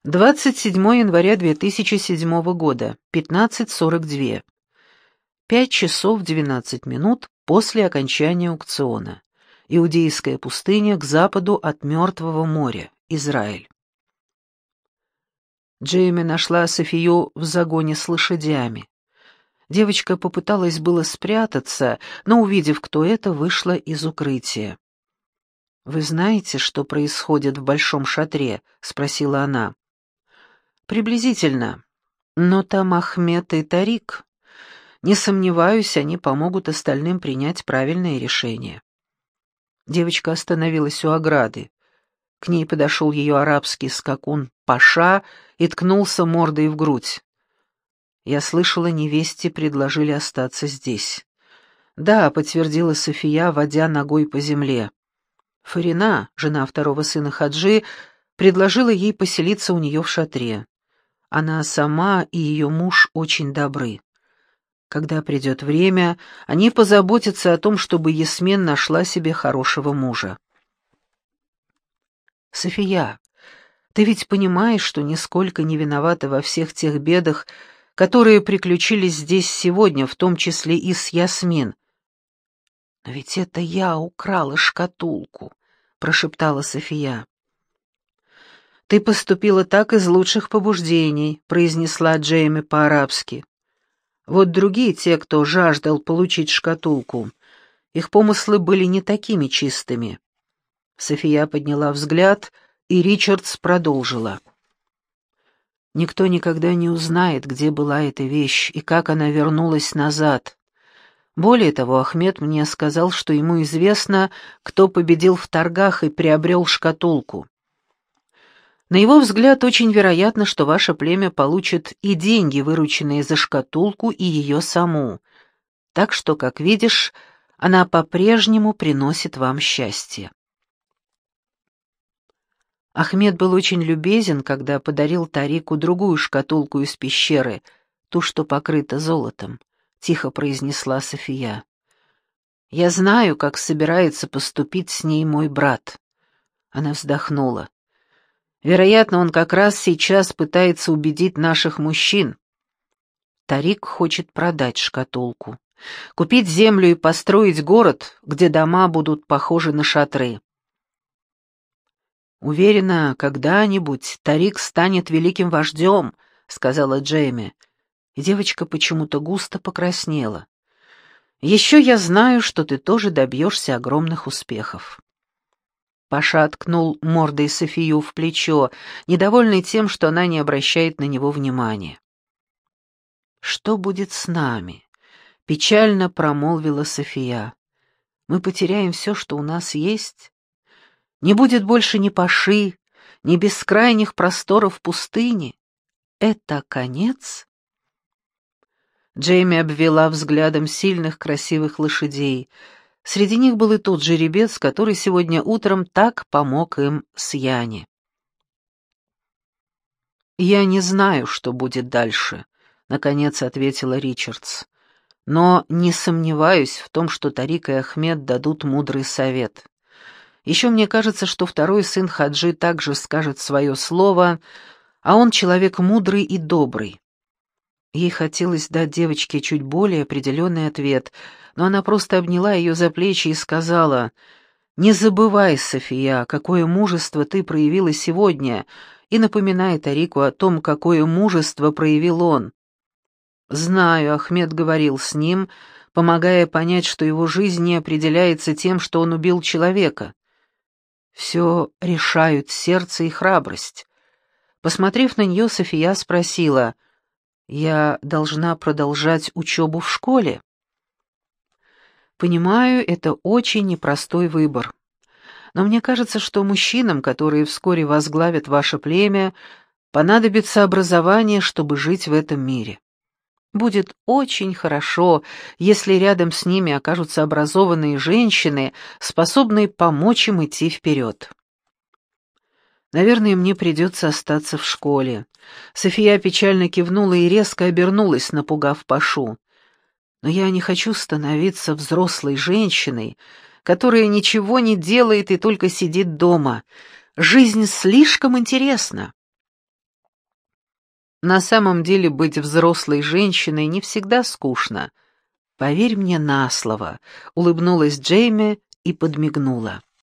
27 января 2007 года, 15:42. 5 часов 12 минут после окончания аукциона. Иудейская пустыня к западу от Мертвого моря, Израиль. Джейми нашла Софию в загоне с лошадями. Девочка попыталась было спрятаться, но, увидев, кто это, вышла из укрытия. «Вы знаете, что происходит в большом шатре?» — спросила она. «Приблизительно. Но там Ахмед и Тарик. Не сомневаюсь, они помогут остальным принять правильное решение». Девочка остановилась у ограды. К ней подошел ее арабский скакун Паша и ткнулся мордой в грудь. «Я слышала, невесте предложили остаться здесь». «Да», — подтвердила София, водя ногой по земле. Фарина, жена второго сына Хаджи, предложила ей поселиться у нее в шатре. Она сама и ее муж очень добры. Когда придет время, они позаботятся о том, чтобы Ясмин нашла себе хорошего мужа. «София, ты ведь понимаешь, что нисколько не виновата во всех тех бедах, которые приключились здесь сегодня, в том числе и с Ясмин?» «Но ведь это я украла шкатулку», — прошептала София. «Ты поступила так из лучших побуждений», — произнесла Джейми по-арабски. «Вот другие, те, кто жаждал получить шкатулку, их помыслы были не такими чистыми». София подняла взгляд, и Ричардс продолжила. «Никто никогда не узнает, где была эта вещь и как она вернулась назад. Более того, Ахмед мне сказал, что ему известно, кто победил в торгах и приобрел шкатулку. На его взгляд, очень вероятно, что ваше племя получит и деньги, вырученные за шкатулку, и ее саму. Так что, как видишь, она по-прежнему приносит вам счастье». Ахмед был очень любезен, когда подарил Тарику другую шкатулку из пещеры, ту, что покрыта золотом, — тихо произнесла София. «Я знаю, как собирается поступить с ней мой брат». Она вздохнула. «Вероятно, он как раз сейчас пытается убедить наших мужчин. Тарик хочет продать шкатулку, купить землю и построить город, где дома будут похожи на шатры. «Уверена, когда-нибудь Тарик станет великим вождем», — сказала Джейми, и девочка почему-то густо покраснела. «Еще я знаю, что ты тоже добьешься огромных успехов». Паша ткнул мордой Софию в плечо, недовольный тем, что она не обращает на него внимания. «Что будет с нами?» — печально промолвила София. «Мы потеряем все, что у нас есть. Не будет больше ни Паши, ни бескрайних просторов пустыни. Это конец?» Джейми обвела взглядом сильных, красивых лошадей. Среди них был и тот жеребец, который сегодня утром так помог им с Яни. «Я не знаю, что будет дальше», — наконец ответила Ричардс. «Но не сомневаюсь в том, что Тарик и Ахмед дадут мудрый совет. Еще мне кажется, что второй сын Хаджи также скажет свое слово, а он человек мудрый и добрый». Ей хотелось дать девочке чуть более определенный ответ, но она просто обняла ее за плечи и сказала: «Не забывай, София, какое мужество ты проявила сегодня, и напоминай Тарику о том, какое мужество проявил он. Знаю, Ахмед говорил с ним, помогая понять, что его жизнь не определяется тем, что он убил человека. Все решают сердце и храбрость». Посмотрев на нее, София спросила: «Я должна продолжать учебу в школе?» «Понимаю, это очень непростой выбор. Но мне кажется, что мужчинам, которые вскоре возглавят ваше племя, понадобится образование, чтобы жить в этом мире. Будет очень хорошо, если рядом с ними окажутся образованные женщины, способные помочь им идти вперед. Наверное, мне придется остаться в школе». София печально кивнула и резко обернулась, напугав Пашу. «Но я не хочу становиться взрослой женщиной, которая ничего не делает и только сидит дома. Жизнь слишком интересна». На самом деле быть взрослой женщиной не всегда скучно. Поверь мне на слово», — улыбнулась Джейми и подмигнула.